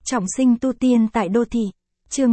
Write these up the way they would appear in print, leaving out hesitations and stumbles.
Trọng sinh tu tiên tại đô thị. Chương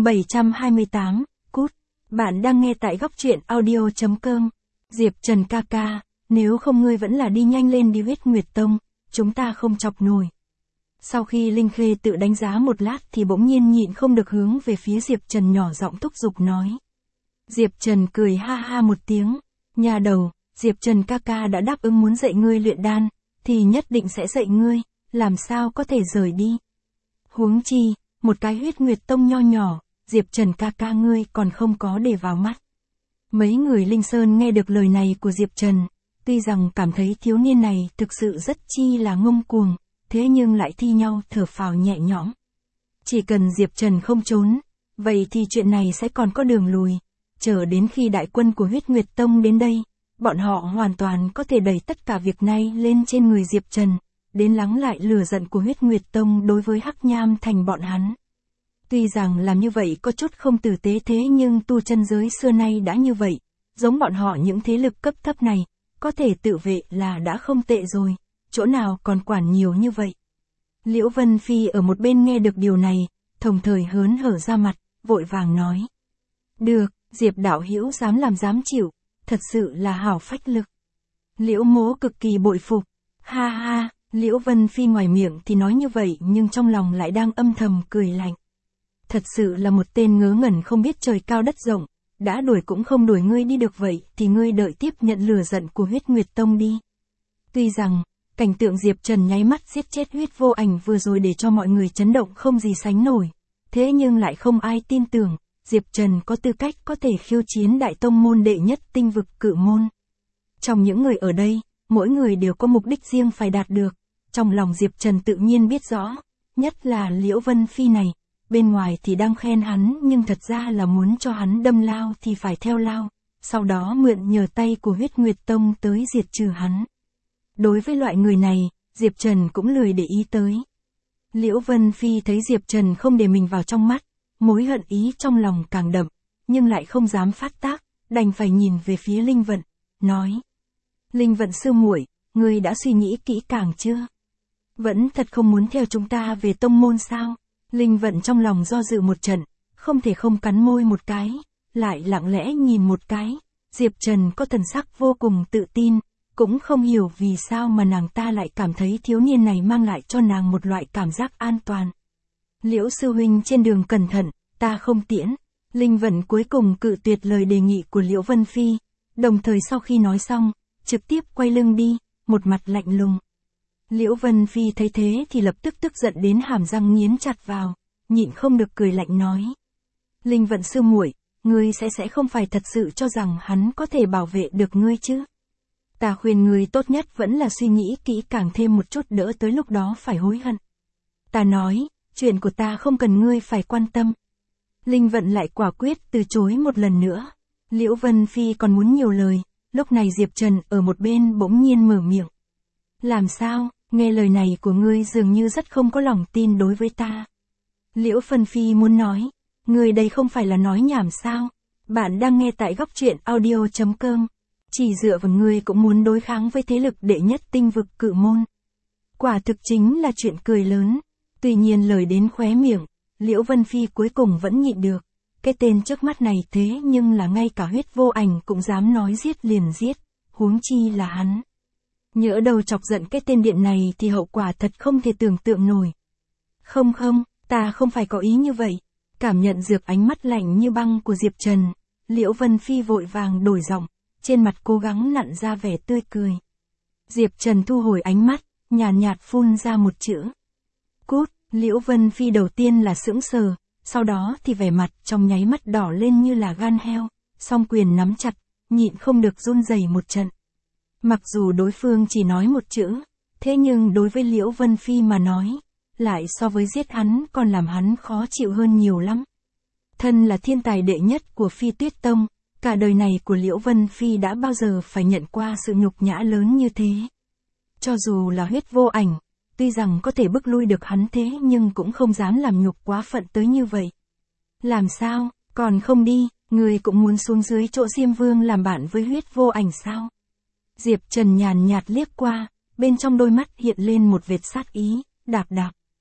728, cút. Bạn đang nghe tại góc truyện audio.com. Diệp Trần ca ca, nếu không ngươi vẫn là đi nhanh lên đi Huyết Nguyệt Tông, chúng ta không chọc nổi. Sau khi Linh Khê tự đánh giá một lát thì bỗng nhiên nhịn không được hướng về phía Diệp Trần nhỏ giọng thúc giục nói. Diệp Trần cười ha ha một tiếng, nhà đầu, Diệp Trần ca ca đã đáp ứng muốn dạy ngươi luyện đan, thì nhất định sẽ dạy ngươi, làm sao có thể rời đi. Huống chi, một cái Huyết Nguyệt Tông nho nhỏ, Diệp Trần ca ca ngươi còn không có để vào mắt. Mấy người Linh Sơn nghe được lời này của Diệp Trần, tuy rằng cảm thấy thiếu niên này thực sự rất chi là ngông cuồng, thế nhưng lại thi nhau thở phào nhẹ nhõm. Chỉ cần Diệp Trần không trốn, vậy thì chuyện này sẽ còn có đường lùi, chờ đến khi đại quân của Huyết Nguyệt Tông đến đây, bọn họ hoàn toàn có thể đẩy tất cả việc này lên trên người Diệp Trần, đến lắng lại lửa giận của Huyết Nguyệt Tông đối với Hắc Nham Thành bọn hắn. Tuy rằng làm như vậy có chút không tử tế thế nhưng tu chân giới xưa nay đã như vậy, giống bọn họ những thế lực cấp thấp này, có thể tự vệ là đã không tệ rồi, chỗ nào còn quản nhiều như vậy. Liễu Vân Phi ở một bên nghe được điều này, đồng thời hớn hở ra mặt, vội vàng nói. Được, Diệp đạo hữu dám làm dám chịu, thật sự là hảo phách lực. Liễu Mỗ cực kỳ bội phục, ha ha. Liễu Vân Phi ngoài miệng thì nói như vậy nhưng trong lòng lại đang âm thầm cười lạnh. Thật sự là một tên ngớ ngẩn không biết trời cao đất rộng, đã đuổi cũng không đuổi ngươi đi được vậy thì ngươi đợi tiếp nhận lửa giận của Huyết Nguyệt Tông đi. Tuy rằng, cảnh tượng Diệp Trần nháy mắt giết chết Huyết Vô Ảnh vừa rồi để cho mọi người chấn động không gì sánh nổi, thế nhưng lại không ai tin tưởng, Diệp Trần có tư cách có thể khiêu chiến đại tông môn đệ nhất tinh vực Cự Môn. Trong những người ở đây, mỗi người đều có mục đích riêng phải đạt được. Trong lòng Diệp Trần tự nhiên biết rõ, nhất là Liễu Vân Phi này, bên ngoài thì đang khen hắn nhưng thật ra là muốn cho hắn đâm lao thì phải theo lao, sau đó mượn nhờ tay của Huyết Nguyệt Tông tới diệt trừ hắn. Đối với loại người này, Diệp Trần cũng lười để ý tới. Liễu Vân Phi thấy Diệp Trần không để mình vào trong mắt, mối hận ý trong lòng càng đậm, nhưng lại không dám phát tác, đành phải nhìn về phía Linh Vận, nói. Linh Vận sư muội, ngươi đã suy nghĩ kỹ càng chưa? Vẫn thật không muốn theo chúng ta về tông môn sao? Linh Vận trong lòng do dự một trận, không thể không cắn môi một cái, lại lặng lẽ nhìn một cái. Diệp Trần có thần sắc vô cùng tự tin, cũng không hiểu vì sao mà nàng ta lại cảm thấy thiếu niên này mang lại cho nàng một loại cảm giác an toàn. Liễu sư huynh trên đường cẩn thận, ta không tiễn. Linh Vận cuối cùng cự tuyệt lời đề nghị của Liễu Vân Phi, đồng thời sau khi nói xong, trực tiếp quay lưng đi, một mặt lạnh lùng. Liễu Vân Phi thấy thế thì lập tức tức giận đến hàm răng nghiến chặt vào, nhịn không được cười lạnh nói. Linh Vận sư muội, ngươi sẽ không phải thật sự cho rằng hắn có thể bảo vệ được ngươi chứ? Ta khuyên ngươi tốt nhất vẫn là suy nghĩ kỹ càng thêm một chút đỡ tới lúc đó phải hối hận. Ta nói, chuyện của ta không cần ngươi phải quan tâm. Linh Vận lại quả quyết từ chối một lần nữa. Liễu Vân Phi còn muốn nhiều lời, lúc này Diệp Trần ở một bên bỗng nhiên mở miệng. Làm sao? Nghe lời này của ngươi dường như rất không có lòng tin đối với ta. Liễu Vân Phi muốn nói, ngươi đây không phải là nói nhảm sao? Bạn đang nghe tại góc truyện audio.com. Chỉ dựa vào ngươi cũng muốn đối kháng với thế lực đệ nhất tinh vực Cự Môn. Quả thực chính là chuyện cười lớn. Tuy nhiên lời đến khóe miệng, Liễu Vân Phi cuối cùng vẫn nhịn được. Cái tên trước mắt này thế nhưng là ngay cả Huyết Vô Ảnh cũng dám nói giết liền giết, huống chi là hắn. Nhỡ đầu chọc giận cái tên điện này thì hậu quả thật không thể tưởng tượng nổi. Không, ta không phải có ý như vậy. Cảm nhận được ánh mắt lạnh như băng của Diệp Trần, Liễu Vân Phi vội vàng đổi giọng, trên mặt cố gắng nặn ra vẻ tươi cười. Diệp Trần thu hồi ánh mắt, nhàn nhạt phun ra một chữ. Cút. Liễu Vân Phi đầu tiên là sững sờ, sau đó thì vẻ mặt trong nháy mắt đỏ lên như là gan heo, song quyền nắm chặt, nhịn không được run rẩy một trận. Mặc dù đối phương chỉ nói một chữ, thế nhưng đối với Liễu Vân Phi mà nói, lại so với giết hắn còn làm hắn khó chịu hơn nhiều lắm. Thân là thiên tài đệ nhất của Phi Tuyết Tông, cả đời này của Liễu Vân Phi đã bao giờ phải nhận qua sự nhục nhã lớn như thế. Cho dù là Huyết Vô Ảnh, tuy rằng có thể bức lui được hắn thế nhưng cũng không dám làm nhục quá phận tới như vậy. Làm sao, còn không đi, người cũng muốn xuống dưới chỗ Diêm Vương làm bạn với Huyết Vô Ảnh sao? Diệp Trần nhàn nhạt liếc qua, bên trong đôi mắt hiện lên một vệt sát ý, đạp.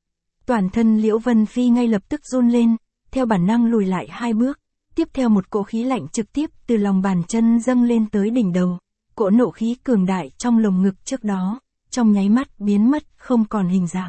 Toàn thân Liễu Vân Phi ngay lập tức run lên, theo bản năng lùi lại 2 bước, tiếp theo một cỗ khí lạnh trực tiếp từ lòng bàn chân dâng lên tới đỉnh đầu, cỗ nộ khí cường đại trong lồng ngực trước đó, trong nháy mắt biến mất không còn hình dạng.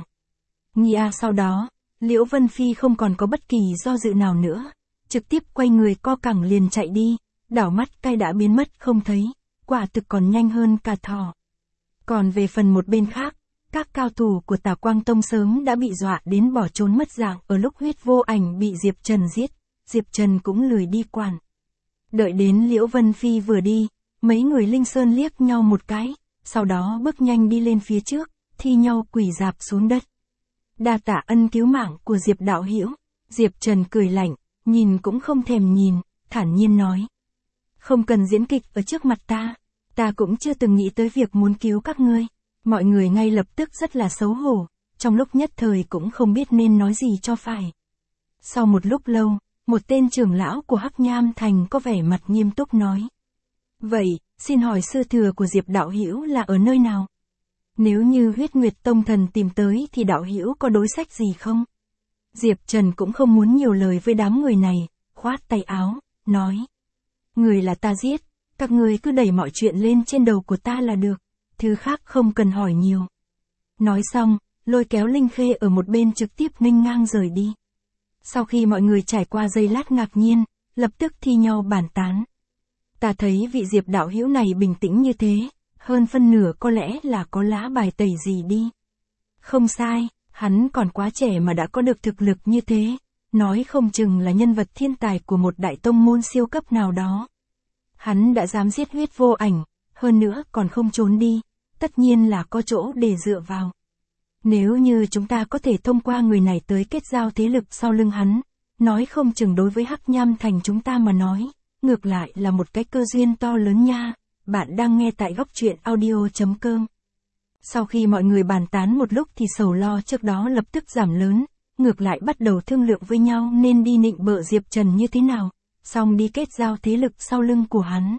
Sau đó, Liễu Vân Phi không còn có bất kỳ do dự nào nữa, trực tiếp quay người co cẳng liền chạy đi, đảo mắt cay đã biến mất không thấy, quả thực còn nhanh hơn cả thỏ. Còn về phần một bên khác, các cao thủ của Tà Quang Tông sớm đã bị dọa đến bỏ trốn mất dạng ở lúc Huyết Vô Ảnh bị Diệp Trần giết, Diệp Trần cũng lười đi quản. Đợi đến Liễu Vân Phi vừa đi, mấy người Linh Sơn liếc nhau một cái, sau đó bước nhanh đi lên phía trước, thi nhau quỳ rạp xuống đất. Đa tạ ân cứu mạng của Diệp đạo hữu. Diệp Trần cười lạnh, nhìn cũng không thèm nhìn, thản nhiên nói. Không cần diễn kịch ở trước mặt ta cũng chưa từng nghĩ tới việc muốn cứu các ngươi. Mọi người ngay lập tức rất là xấu hổ, trong lúc nhất thời cũng không biết nên nói gì cho phải. Sau một lúc lâu, một tên trưởng lão của Hắc Nham Thành có vẻ mặt nghiêm túc nói. Vậy, xin hỏi sư thừa của Diệp đạo hữu là ở nơi nào? Nếu như Huyết Nguyệt Tông thần tìm tới thì đạo hữu có đối sách gì không? Diệp Trần cũng không muốn nhiều lời với đám người này, khoát tay áo, nói. Người là ta giết, các người cứ đẩy mọi chuyện lên trên đầu của ta là được, thứ khác không cần hỏi nhiều. Nói xong, lôi kéo Linh Khê ở một bên trực tiếp nghênh ngang rời đi. Sau khi mọi người trải qua giây lát ngạc nhiên, lập tức thi nhau bàn tán. Ta thấy vị Diệp đạo hữu này bình tĩnh như thế, hơn phân nửa có lẽ là có lá bài tẩy gì đi. Không sai, hắn còn quá trẻ mà đã có được thực lực như thế, nói không chừng là nhân vật thiên tài của một đại tông môn siêu cấp nào đó. Hắn đã dám giết Huyết Vô Ảnh, hơn nữa còn không trốn đi, tất nhiên là có chỗ để dựa vào. Nếu như chúng ta có thể thông qua người này tới kết giao thế lực sau lưng hắn, nói không chừng đối với Hắc Nham Thành chúng ta mà nói, ngược lại là một cái cơ duyên to lớn nha. Bạn đang nghe tại góc truyện audio.com. Sau khi mọi người bàn tán một lúc thì sầu lo trước đó lập tức giảm lớn, ngược lại bắt đầu thương lượng với nhau nên đi nịnh bợ Diệp Trần như thế nào, xong đi kết giao thế lực sau lưng của hắn.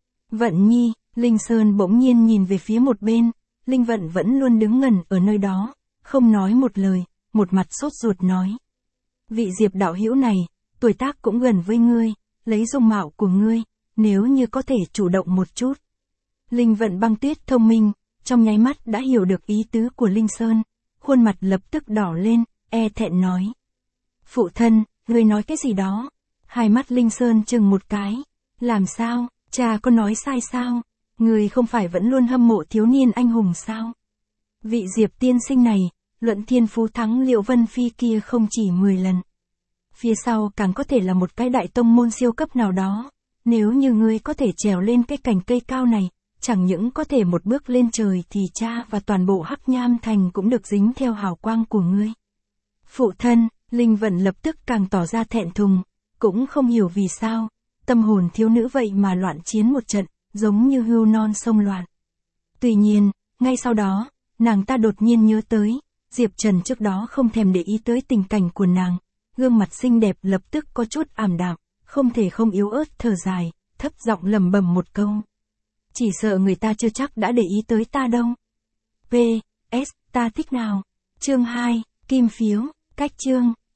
Vận Nhi, Linh Sơn bỗng nhiên nhìn về phía một bên, Linh Vận vẫn luôn đứng ngẩn ở nơi đó, không nói một lời, một mặt sốt ruột nói. Vị Diệp đạo hữu này, tuổi tác cũng gần với ngươi, lấy dung mạo của ngươi, nếu như có thể chủ động một chút. Linh Vận Băng Tuyết thông minh, trong nháy mắt đã hiểu được ý tứ của Linh Sơn, khuôn mặt lập tức đỏ lên, e thẹn nói. Phụ thân, ngươi nói cái gì đó? Hai mắt Linh Sơn chừng một cái. Làm sao, cha có nói sai sao? Ngươi không phải vẫn luôn hâm mộ thiếu niên anh hùng sao? Vị Diệp tiên sinh này, luận thiên phú thắng Liễu Vân Phi kia không chỉ 10 lần. Phía sau càng có thể là một cái đại tông môn siêu cấp nào đó. Nếu như ngươi có thể trèo lên cái cành cây cao này, chẳng những có thể một bước lên trời thì cha và toàn bộ Hắc Nham Thành cũng được dính theo hào quang của ngươi. Phụ thân, Linh Vận lập tức càng tỏ ra thẹn thùng, cũng không hiểu vì sao, tâm hồn thiếu nữ vậy mà loạn chiến một trận, giống như hươu non sông loạn. Tuy nhiên, ngay sau đó, nàng ta đột nhiên nhớ tới, Diệp Trần trước đó không thèm để ý tới tình cảnh của nàng, gương mặt xinh đẹp lập tức có chút ảm đạm, không thể không yếu ớt thở dài, thấp giọng lẩm bẩm một câu. Chỉ sợ người ta chưa chắc đã để ý tới ta đâu. P.S. Ta thích nào. Chương 2, Kim Phiếu, cách chương.